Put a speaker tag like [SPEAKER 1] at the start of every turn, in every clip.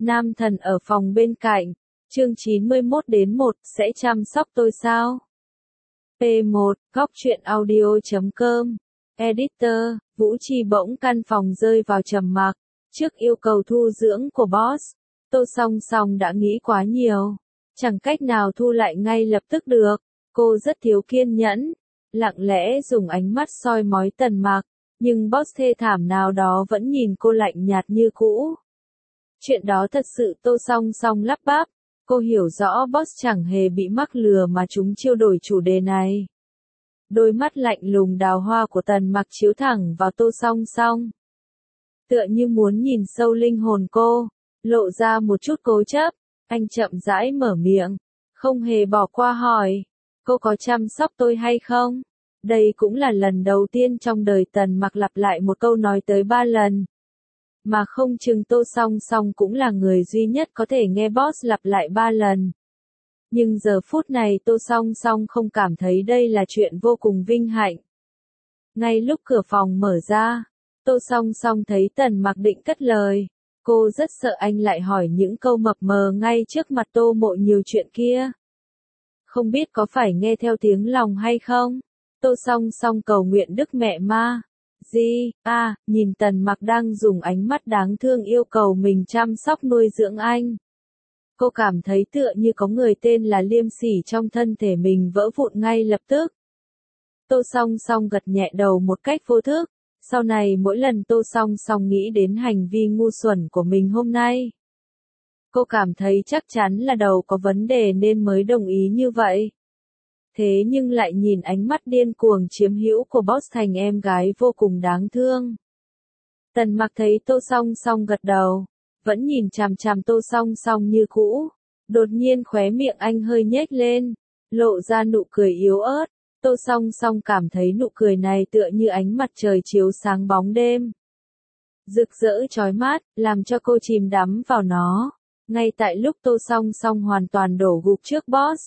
[SPEAKER 1] Nam thần ở phòng bên cạnh. Chương 91-1, sẽ chăm sóc tôi sao? P1, góc truyện audio.com. Editor, Vũ Chi bỗng căn phòng rơi vào trầm mặc. Trước yêu cầu thu dưỡng của boss, Tô Song Song đã nghĩ quá nhiều. Chẳng cách nào thu lại ngay lập tức được. Cô rất thiếu kiên nhẫn, lặng lẽ dùng ánh mắt soi mói Tần Mặc, nhưng boss thê thảm nào đó vẫn nhìn cô lạnh nhạt như cũ. Chuyện đó thật sự Tô Song Song lắp bắp. Cô hiểu rõ boss chẳng hề bị mắc lừa mà chúng chiêu đổi chủ đề này. Đôi mắt lạnh lùng đào hoa của Tần Mặc chiếu thẳng vào Tô Song Song. Tựa như muốn nhìn sâu linh hồn cô, lộ ra một chút cố chấp, anh chậm rãi mở miệng, không hề bỏ qua hỏi, cô có chăm sóc tôi hay không? Đây cũng là lần đầu tiên trong đời Tần Mặc lặp lại một câu nói tới 3 lần. Mà không chừng Tô Song Song cũng là người duy nhất có thể nghe boss lặp lại 3 lần. Nhưng giờ phút này Tô Song Song không cảm thấy đây là chuyện vô cùng vinh hạnh. Ngay lúc cửa phòng mở ra, Tô Song Song thấy Tần Mặc định cất lời. Cô rất sợ anh lại hỏi những câu mập mờ ngay trước mặt Tô Mộ nhiều chuyện kia. Không biết có phải nghe theo tiếng lòng hay không? Tô Song Song cầu nguyện Đức Mẹ Ma. Nhìn Tần Mặc đang dùng ánh mắt đáng thương yêu cầu mình chăm sóc nuôi dưỡng anh. Cô cảm thấy tựa như có người tên là Liêm Sỉ trong thân thể mình vỡ vụn ngay lập tức. Tô Song Song gật nhẹ đầu một cách vô thức. Sau này mỗi lần Tô Song Song nghĩ đến hành vi ngu xuẩn của mình hôm nay, cô cảm thấy chắc chắn là đầu có vấn đề nên mới đồng ý như vậy. Thế nhưng lại nhìn ánh mắt điên cuồng chiếm hữu của boss thành em gái vô cùng đáng thương. Tần Mặc thấy Tô Song Song gật đầu, vẫn nhìn chằm chằm Tô Song Song như cũ. Đột nhiên khóe miệng anh hơi nhếch lên, lộ ra nụ cười yếu ớt. Tô Song Song cảm thấy nụ cười này tựa như ánh mặt trời chiếu sáng bóng đêm. Rực rỡ chói mắt, làm cho cô chìm đắm vào nó. Ngay tại lúc Tô Song Song hoàn toàn đổ gục trước boss,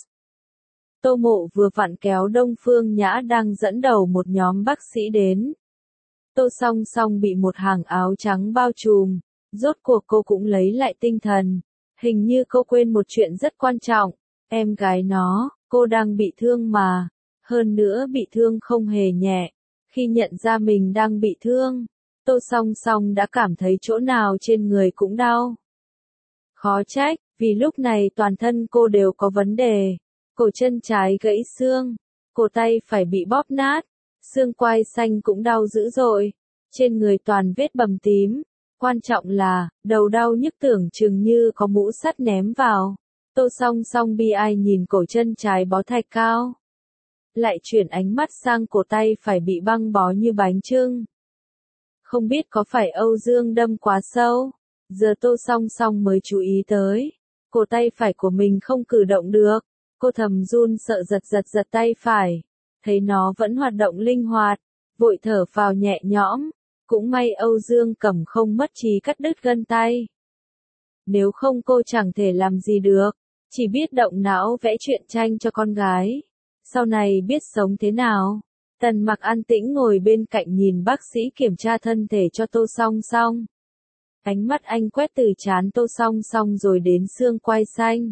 [SPEAKER 1] Tô Mộ vừa vặn kéo Đông Phương Nhã đang dẫn đầu một nhóm bác sĩ đến. Tô Song Song bị một hàng áo trắng bao trùm, rốt cuộc cô cũng lấy lại tinh thần. Hình như cô quên một chuyện rất quan trọng, em gái nó, cô đang bị thương mà. Hơn nữa bị thương không hề nhẹ. Khi nhận ra mình đang bị thương, Tô Song Song đã cảm thấy chỗ nào trên người cũng đau. Khó trách, vì lúc này toàn thân cô đều có vấn đề. Cổ chân trái gãy xương, cổ tay phải bị bóp nát, xương quai xanh cũng đau dữ dội, trên người toàn vết bầm tím. Quan trọng là, đầu đau nhức tưởng chừng như có mũ sắt ném vào. Tô Song Song bi ai nhìn cổ chân trái bó thạch cao. Lại chuyển ánh mắt sang cổ tay phải bị băng bó như bánh chưng. Không biết có phải Âu Dương đâm quá sâu, giờ Tô Song Song mới chú ý tới. Cổ tay phải của mình không cử động được, cô thầm run sợ giật tay phải. Thấy nó vẫn hoạt động linh hoạt, vội thở phào nhẹ nhõm. Cũng may Âu Dương Cẩm không mất trí cắt đứt gân tay. Nếu không cô chẳng thể làm gì được, chỉ biết động não vẽ truyện tranh cho con gái. Sau này biết sống thế nào. Tần Mặc an tĩnh ngồi bên cạnh nhìn bác sĩ kiểm tra thân thể cho Tô Song Song. Ánh mắt anh quét từ trán Tô Song Song rồi đến xương quai xanh,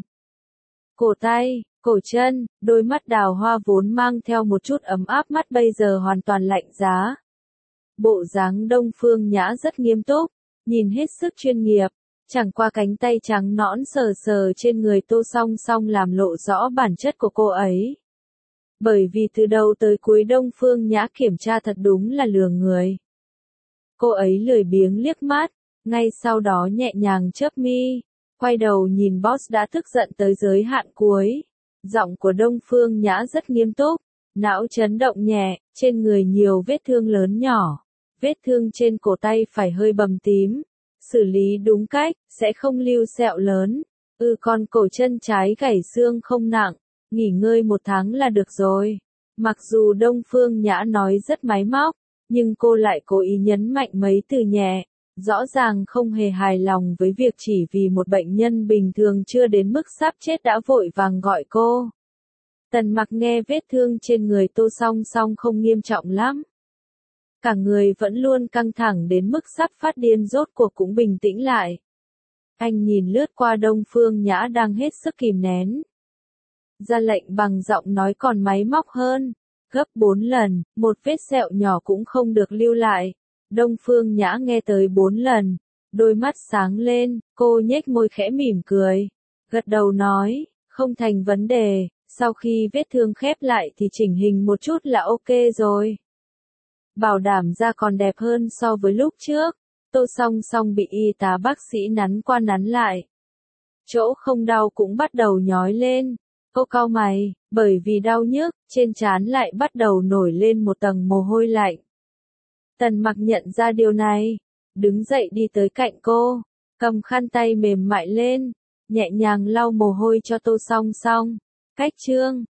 [SPEAKER 1] cổ tay, cổ chân. Đôi mắt đào hoa vốn mang theo một chút ấm áp mắt bây giờ hoàn toàn lạnh giá. Bộ dáng Đông Phương Nhã rất nghiêm túc, nhìn hết sức chuyên nghiệp. Chẳng qua cánh tay trắng nõn sờ sờ trên người Tô Song Song làm lộ rõ bản chất của cô ấy. Bởi vì từ đầu tới cuối Đông Phương Nhã kiểm tra thật đúng là lừa người. Cô ấy lười biếng liếc mắt, ngay sau đó nhẹ nhàng chớp mi, quay đầu nhìn boss đã tức giận tới giới hạn cuối. Giọng của Đông Phương Nhã rất nghiêm túc, não chấn động nhẹ, trên người nhiều vết thương lớn nhỏ. Vết thương trên cổ tay phải hơi bầm tím. Xử lý đúng cách, sẽ không lưu sẹo lớn. Còn cổ chân trái gãy xương không nặng. Nghỉ ngơi 1 tháng là được rồi. Mặc dù Đông Phương Nhã nói rất máy móc, nhưng cô lại cố ý nhấn mạnh mấy từ nhẹ. Rõ ràng không hề hài lòng với việc chỉ vì một bệnh nhân bình thường chưa đến mức sắp chết đã vội vàng gọi cô. Tần Mặc nghe vết thương trên người Tô Song Song không nghiêm trọng lắm. Cả người vẫn luôn căng thẳng đến mức sắp phát điên rốt cuộc cũng bình tĩnh lại. Anh nhìn lướt qua Đông Phương Nhã đang hết sức kìm nén. Ra lệnh bằng giọng nói còn máy móc hơn. Gấp 4 lần, một vết sẹo nhỏ cũng không được lưu lại. Đông Phương Nhã nghe tới 4 lần. Đôi mắt sáng lên, cô nhếch môi khẽ mỉm cười. Gật đầu nói, không thành vấn đề, sau khi vết thương khép lại thì chỉnh hình một chút là ok rồi. Bảo đảm da còn đẹp hơn so với lúc trước. Tô Song Song bị y tá bác sĩ nắn qua nắn lại. Chỗ không đau cũng bắt đầu nhói lên. Cô cau mày, bởi vì đau nhức, trên trán lại bắt đầu nổi lên một tầng mồ hôi lạnh. Tần Mặc nhận ra điều này, đứng dậy đi tới cạnh cô, cầm khăn tay mềm mại lên, nhẹ nhàng lau mồ hôi cho Tô Song Song. Cách chương